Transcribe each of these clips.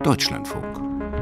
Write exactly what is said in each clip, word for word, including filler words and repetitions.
Deutschlandfunk.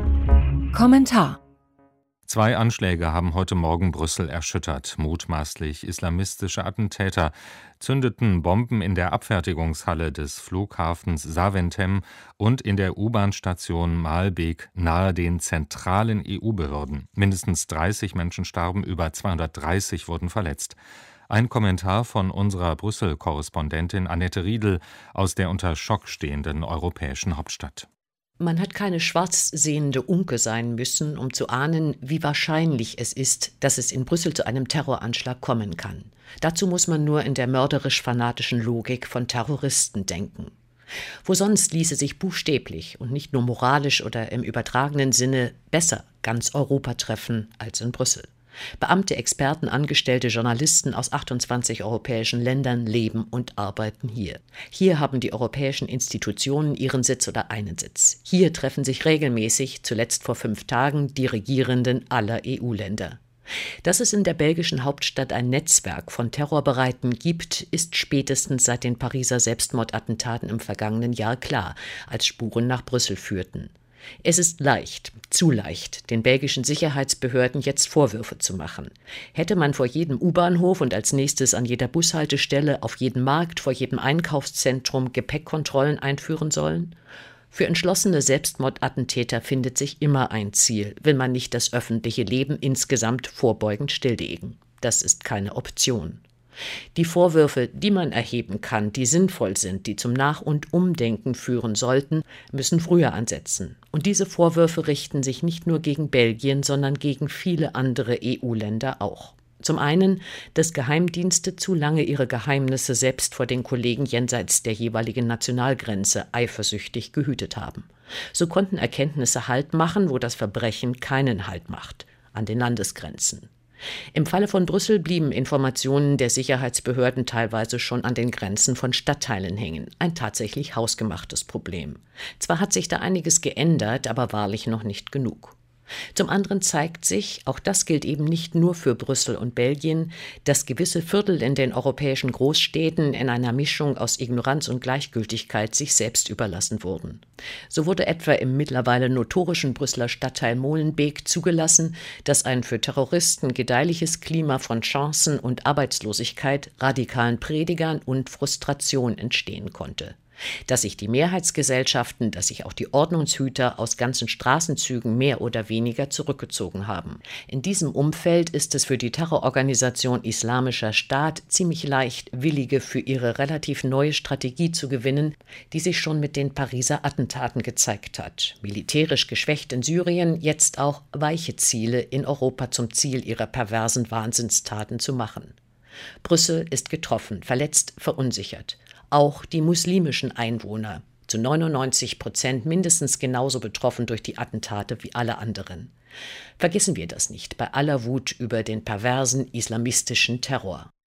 Kommentar. Zwei Anschläge haben heute Morgen Brüssel erschüttert. Mutmaßlich islamistische Attentäter zündeten Bomben in der Abfertigungshalle des Flughafens Zaventem und in der U-Bahn-Station Maalbeek nahe den zentralen E U-Behörden. Mindestens dreißig Menschen starben, über zweihundertdreißig wurden verletzt. Ein Kommentar von unserer Brüssel-Korrespondentin Annette Riedel aus der unter Schock stehenden europäischen Hauptstadt. Man hat keine schwarzsehende Unke sein müssen, um zu ahnen, wie wahrscheinlich es ist, dass es in Brüssel zu einem Terroranschlag kommen kann. Dazu muss man nur in der mörderisch-fanatischen Logik von Terroristen denken. Wo sonst ließe sich buchstäblich und nicht nur moralisch oder im übertragenen Sinne besser ganz Europa treffen als in Brüssel. Beamte, Experten, Angestellte, Journalisten aus achtundzwanzig europäischen Ländern leben und arbeiten hier. Hier haben die europäischen Institutionen ihren Sitz oder einen Sitz. Hier treffen sich regelmäßig, zuletzt vor fünf Tagen, die Regierenden aller E U-Länder. Dass es in der belgischen Hauptstadt ein Netzwerk von Terrorbereiten gibt, ist spätestens seit den Pariser Selbstmordattentaten im vergangenen Jahr klar, als Spuren nach Brüssel führten. Es ist leicht, zu leicht, den belgischen Sicherheitsbehörden jetzt Vorwürfe zu machen. Hätte man vor jedem U-Bahnhof und als nächstes an jeder Bushaltestelle, auf jedem Markt, vor jedem Einkaufszentrum Gepäckkontrollen einführen sollen? Für entschlossene Selbstmordattentäter findet sich immer ein Ziel, will man nicht das öffentliche Leben insgesamt vorbeugend stilllegen. Das ist keine Option. Die Vorwürfe, die man erheben kann, die sinnvoll sind, die zum Nach- und Umdenken führen sollten, müssen früher ansetzen. Und diese Vorwürfe richten sich nicht nur gegen Belgien, sondern gegen viele andere E U-Länder auch. Zum einen, dass Geheimdienste zu lange ihre Geheimnisse selbst vor den Kollegen jenseits der jeweiligen Nationalgrenze eifersüchtig gehütet haben. So konnten Erkenntnisse Halt machen, wo das Verbrechen keinen Halt macht, an den Landesgrenzen. Im Falle von Brüssel blieben Informationen der Sicherheitsbehörden teilweise schon an den Grenzen von Stadtteilen hängen. Ein tatsächlich hausgemachtes Problem. Zwar hat sich da einiges geändert, aber wahrlich noch nicht genug. Zum anderen zeigt sich, auch das gilt eben nicht nur für Brüssel und Belgien, dass gewisse Viertel in den europäischen Großstädten in einer Mischung aus Ignoranz und Gleichgültigkeit sich selbst überlassen wurden. So wurde etwa im mittlerweile notorischen Brüsseler Stadtteil Molenbeek zugelassen, dass ein für Terroristen gedeihliches Klima von Chancen und Arbeitslosigkeit, radikalen Predigern und Frustration entstehen konnte. Dass sich die Mehrheitsgesellschaften, dass sich auch die Ordnungshüter aus ganzen Straßenzügen mehr oder weniger zurückgezogen haben. In diesem Umfeld ist es für die Terrororganisation Islamischer Staat ziemlich leicht, Willige für ihre relativ neue Strategie zu gewinnen, die sich schon mit den Pariser Attentaten gezeigt hat. Militärisch geschwächt in Syrien, jetzt auch weiche Ziele in Europa zum Ziel ihrer perversen Wahnsinnstaten zu machen. Brüssel ist getroffen, verletzt, verunsichert. Auch die muslimischen Einwohner, zu neunundneunzig Prozent mindestens genauso betroffen durch die Attentate wie alle anderen. Vergessen wir das nicht bei aller Wut über den perversen islamistischen Terror.